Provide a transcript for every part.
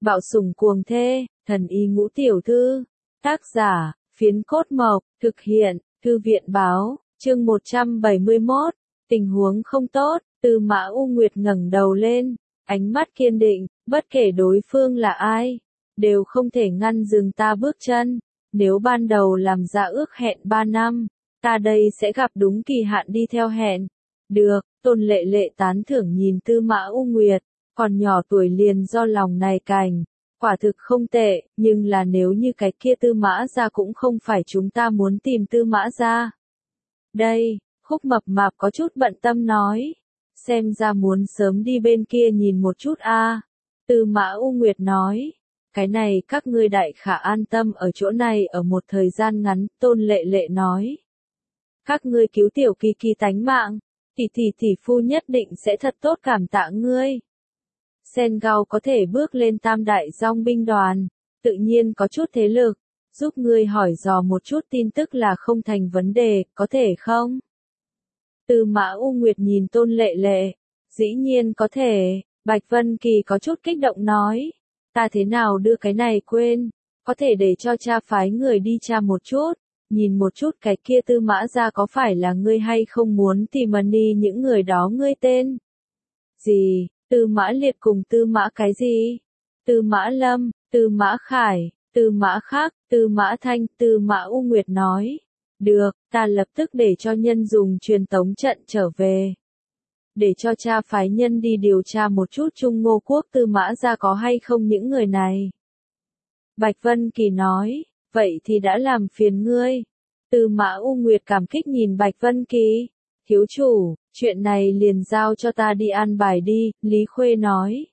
Bạo sủng cuồng thê, thần y ngũ tiểu thư. Tác giả, Phiến Cốt Mộc, thực hiện, Thư viện báo, chương 171, tình huống không tốt, Tư Mã U Nguyệt ngẩng đầu lên, ánh mắt kiên định, bất kể đối phương là ai, đều không thể ngăn dừng ta bước chân, nếu ban đầu làm ra ước hẹn 3 năm, ta đây sẽ gặp đúng kỳ hạn đi theo hẹn. Được, Tôn Lệ Lệ tán thưởng nhìn Tư Mã U Nguyệt, còn nhỏ tuổi liền do lòng này cành. Quả thực không tệ, nhưng là nếu như cái kia Tư Mã gia cũng không phải chúng ta muốn tìm Tư Mã gia. Đây, Khúc Mập Mạp có chút bận tâm nói. Xem ra muốn sớm đi bên kia nhìn một chút a. Tư Mã U Nguyệt nói. Cái này các ngươi đại khả an tâm ở chỗ này ở một thời gian ngắn, Tôn Lệ Lệ nói. Các ngươi cứu tiểu Kỳ Kỳ tánh mạng, tỷ phu nhất định sẽ thật tốt cảm tạ ngươi. Sen Gao có thể bước lên tam đại dòng binh đoàn, tự nhiên có chút thế lực, giúp ngươi hỏi dò một chút tin tức là không thành vấn đề, có thể không? Tư Mã U Nguyệt nhìn Tôn Lệ Lệ, dĩ nhiên có thể, Bạch Vân Kỳ có chút kích động nói, ta thế nào đưa cái này quên, có thể để cho cha phái người đi tra một chút, nhìn một chút cái kia Tư Mã gia có phải là ngươi hay không muốn tìm đi những người đó ngươi tên. Gì? Tư Mã Liệt cùng Tư Mã cái gì? Tư Mã Lâm, Tư Mã Khải, Tư Mã Khác, Tư Mã Thanh, Tư Mã U Nguyệt nói. Được, ta lập tức để cho nhân dùng truyền tống trận trở về. Để cho cha phái nhân đi điều tra một chút Trung Ngô Quốc Tư Mã gia có hay không những người này. Bạch Vân Kỳ nói, vậy thì đã làm phiền ngươi. Tư Mã U Nguyệt cảm kích nhìn Bạch Vân Kỳ. Thiếu chủ, chuyện này liền giao cho ta đi an bài đi, Lý Khuê nói.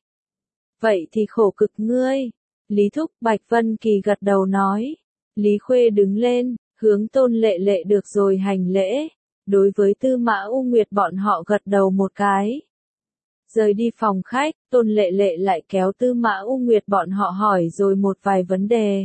Vậy thì khổ cực ngươi. Lý Thúc, Bạch Vân Kỳ gật đầu nói. Lý Khuê đứng lên, hướng Tôn Lệ Lệ được rồi hành lễ. Đối với Tư Mã U Nguyệt bọn họ gật đầu một cái. Rời đi phòng khách, Tôn Lệ Lệ lại kéo Tư Mã U Nguyệt bọn họ hỏi rồi một vài vấn đề.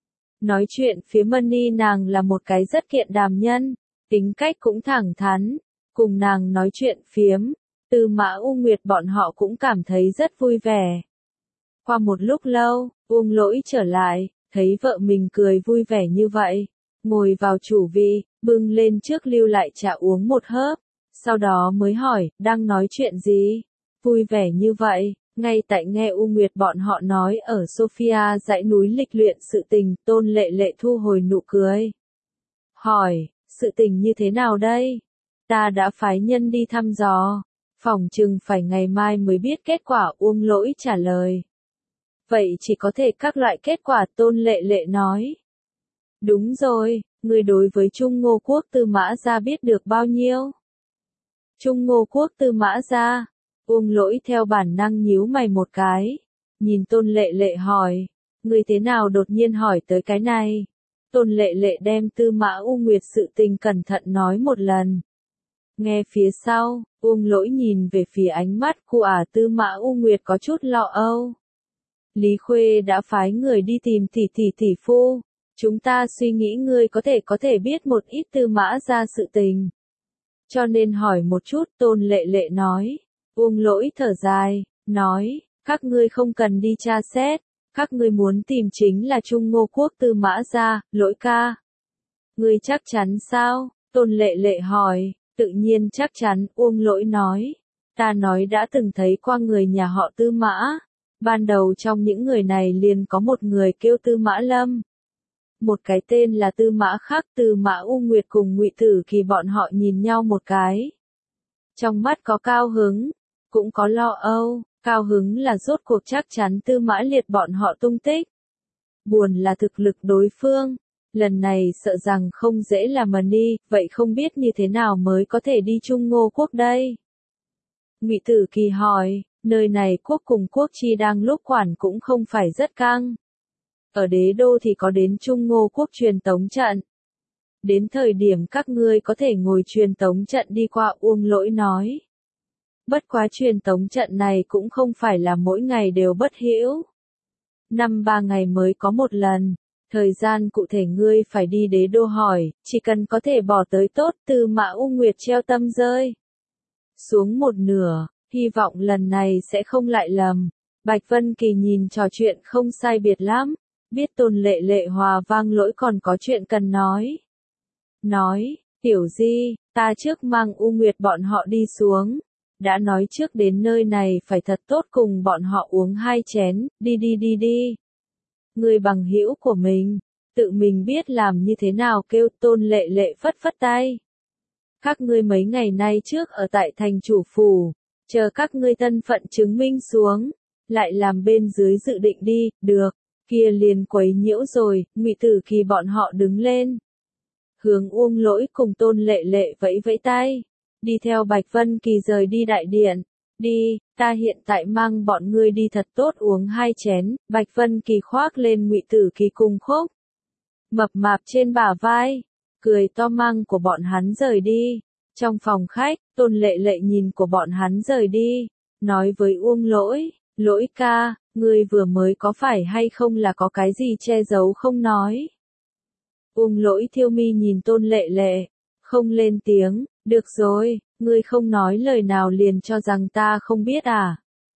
Nói chuyện phía Mani nàng là một cái rất kiện đàm nhân, tính cách cũng thẳng thắn. Cùng nàng nói chuyện phiếm, Tư Mã U Nguyệt bọn họ cũng cảm thấy rất vui vẻ. Qua một lúc lâu, Uông Lỗi trở lại, thấy vợ mình cười vui vẻ như vậy, ngồi vào chủ vị, bưng lên trước lưu lại trà uống một hớp, sau đó mới hỏi, đang nói chuyện gì? Vui vẻ như vậy, ngay tại nghe U Nguyệt bọn họ nói ở Sophia dãy núi lịch luyện sự tình, Tôn Lệ Lệ thu hồi nụ cười. Hỏi, sự tình như thế nào đây? Ta đã phái nhân đi thăm dò, phỏng chừng phải ngày mai mới biết kết quả, Uông Lỗi trả lời. Vậy chỉ có thể các loại kết quả, Tôn Lệ Lệ nói. Đúng rồi, người đối với Trung Ngô Quốc Tư Mã gia biết được bao nhiêu? Trung Ngô Quốc Tư Mã gia, Uông Lỗi theo bản năng nhíu mày một cái, nhìn Tôn Lệ Lệ hỏi, người thế nào đột nhiên hỏi tới cái này? Tôn Lệ Lệ đem Tư Mã U Nguyệt sự tình cẩn thận nói một lần. Nghe phía sau, Uông Lỗi nhìn về phía ánh mắt của Tư Mã U Nguyệt có chút lo âu. Lý Khuê đã phái người đi tìm tỷ phu, chúng ta suy nghĩ ngươi có thể biết một ít Tư Mã gia sự tình. Cho nên hỏi một chút, Tôn Lệ Lệ nói. Uông Lỗi thở dài, nói, các ngươi không cần đi tra xét, các ngươi muốn tìm chính là Trung Ngô Quốc Tư Mã gia, Lỗi ca. Ngươi chắc chắn sao? Tôn Lệ Lệ hỏi. Tự nhiên chắc chắn, Uông Lỗi nói. Ta nói đã từng thấy qua người nhà họ Tư Mã. Ban đầu trong những người này liền có một người kêu Tư Mã Lâm. Một cái tên là Tư Mã Khác, Tư Mã U Nguyệt cùng Ngụy Tử Kỳ bọn họ nhìn nhau một cái. Trong mắt có cao hứng, cũng có lo âu, cao hứng là rốt cuộc chắc chắn Tư Mã Liệt bọn họ tung tích. Buồn là thực lực đối phương. Lần này sợ rằng không dễ làm đi, vậy không biết như thế nào mới có thể đi Trung Ngô Quốc đây? Ngụy Tử Kỳ hỏi, nơi này quốc cùng quốc chi đang lúc quản cũng không phải rất căng. Ở đế đô thì có đến Trung Ngô Quốc truyền tống trận. Đến thời điểm các ngươi có thể ngồi truyền tống trận đi qua, Uông Lỗi nói. Bất quá truyền tống trận này cũng không phải là mỗi ngày đều bất hữu. 5-3 ngày mới có một lần. Thời gian cụ thể ngươi phải đi đế đô hỏi, chỉ cần có thể bỏ tới tốt. Tư Mã U Nguyệt treo tâm rơi xuống một nửa, hy vọng lần này sẽ không lại lầm. Bạch Vân Kỳ nhìn trò chuyện không sai biệt lắm, biết Tôn Lệ Lệ hòa Vang Lỗi còn có chuyện cần nói. Nói, Tiểu Di, ta trước mang U Nguyệt bọn họ đi xuống. Đã nói trước đến nơi này phải thật tốt cùng bọn họ uống 2 chén, đi. Người bằng hữu của mình, tự mình biết làm như thế nào kêu. Tôn Lệ Lệ phất phất tay. Các ngươi mấy ngày nay trước ở tại thành chủ phủ, chờ các ngươi thân phận chứng minh xuống, lại làm bên dưới dự định đi, được, kia liền quấy nhiễu rồi. Ngụy Tử Kỳ bọn họ đứng lên. Hướng Uông Lỗi cùng Tôn Lệ Lệ vẫy vẫy tay, đi theo Bạch Vân Kỳ rời đi đại điện. Đi, ta hiện tại mang bọn ngươi đi thật tốt uống 2 chén. Bạch Vân Kỳ khoác lên Ngụy Tử Kỳ cùng Khúc Mập Mạp trên bả vai, cười to mang của bọn hắn rời đi. Trong phòng khách, Tôn Lệ Lệ nhìn của bọn hắn rời đi, nói với Uông Lỗi, Lỗi ca, ngươi vừa mới có phải hay không là có cái gì che giấu không nói. Uông Lỗi thiêu mi nhìn Tôn Lệ Lệ, không lên tiếng, được rồi, ngươi không nói lời nào liền cho rằng ta không biết à.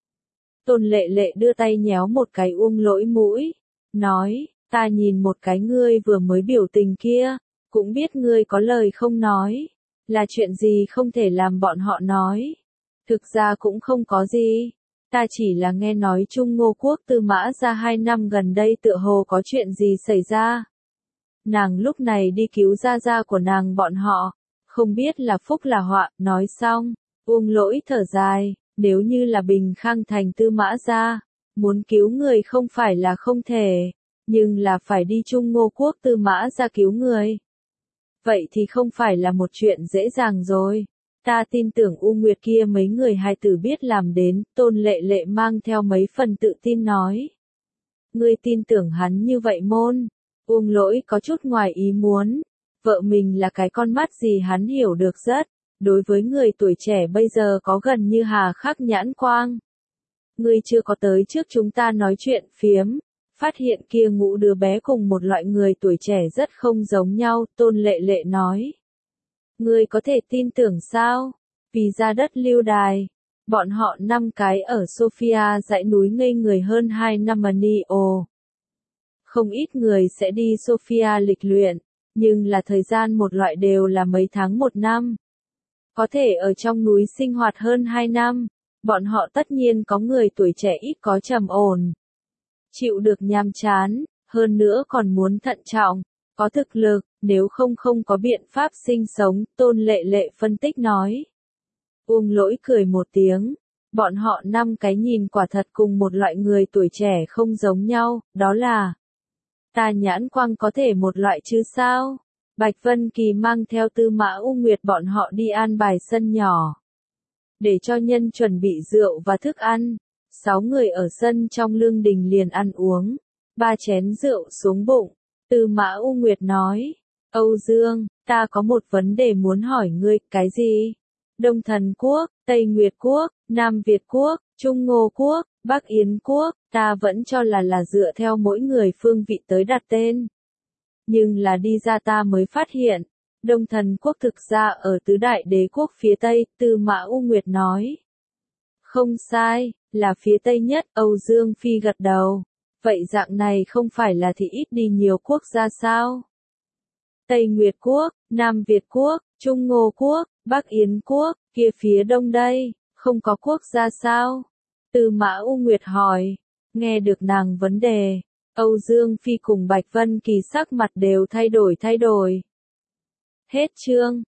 Tôn Lệ Lệ đưa tay nhéo một cái Uông Lỗi mũi, nói, ta nhìn một cái ngươi vừa mới biểu tình kia, cũng biết ngươi có lời không nói, là chuyện gì không thể làm bọn họ nói. Thực ra cũng không có gì, ta chỉ là nghe nói Trung Ngô Quốc Tư Mã ra 2 năm gần đây tựa hồ có chuyện gì xảy ra. Nàng lúc này đi cứu gia của nàng bọn họ, không biết là phúc là họa. Nói xong, Uông Lỗi thở dài, nếu như là Bình Khang thành Tư Mã gia, muốn cứu người không phải là không thể, nhưng là phải đi Trung Ngô Quốc Tư Mã gia cứu người. Vậy thì không phải là một chuyện dễ dàng rồi. Ta tin tưởng U Nguyệt kia mấy người hài tử biết làm đến. Tôn Lệ Lệ mang theo mấy phần tự tin nói. Ngươi tin tưởng hắn như vậy môn. Uông Lỗi có chút ngoài ý muốn. Vợ mình là cái con mắt gì hắn hiểu được rất. Đối với người tuổi trẻ bây giờ có gần như hà khắc nhãn quang. Ngươi chưa có tới trước chúng ta nói chuyện phiếm. Phát hiện kia ngũ đứa bé cùng một loại người tuổi trẻ rất không giống nhau. Tôn Lệ Lệ nói. Ngươi có thể tin tưởng sao? Vì ra đất Lưu Đài, bọn họ 5 cái ở Sofia dãy núi ngây người hơn 2 năm mà ồ. Không ít người sẽ đi Sofia lịch luyện, nhưng là thời gian một loại đều là mấy tháng 1 năm. Có thể ở trong núi sinh hoạt hơn 2 năm, bọn họ tất nhiên có người tuổi trẻ ít có trầm ổn. Chịu được nhàm chán, hơn nữa còn muốn thận trọng, có thực lực, nếu không có biện pháp sinh sống. Tôn Lệ Lệ phân tích nói. Uông Lỗi cười một tiếng, bọn họ 5 cái nhìn quả thật cùng một loại người tuổi trẻ không giống nhau, đó là ta nhãn quang có thể một loại chứ sao? Bạch Vân Kỳ mang theo Tư Mã U Nguyệt bọn họ đi an bài sân nhỏ, để cho nhân chuẩn bị rượu và thức ăn. 6 người ở sân trong lương đình liền ăn uống, 3 chén rượu xuống bụng. Tư Mã U Nguyệt nói, Âu Dương, ta có một vấn đề muốn hỏi ngươi. Cái gì? Đông Thần Quốc, Tây Nguyệt Quốc, Nam Việt Quốc, Trung Ngô Quốc, Bắc Yến Quốc, ta vẫn cho là dựa theo mỗi người phương vị tới đặt tên. Nhưng là đi ra ta mới phát hiện, Đông Thần Quốc thực ra ở tứ đại đế quốc phía Tây. Tư Mã U Nguyệt nói. Không sai, là phía Tây nhất. Âu Dương Phi gật đầu. Vậy dạng này không phải là thì ít đi nhiều quốc gia sao? Tây Nguyệt Quốc, Nam Việt Quốc, Trung Ngô Quốc, Bắc Yến Quốc, kia phía đông đây, không có quốc gia sao? Tư Mã U Nguyệt hỏi. Nghe được nàng vấn đề, Âu Dương Phi cùng Bạch Vân Kỳ sắc mặt đều thay đổi. Hết chương.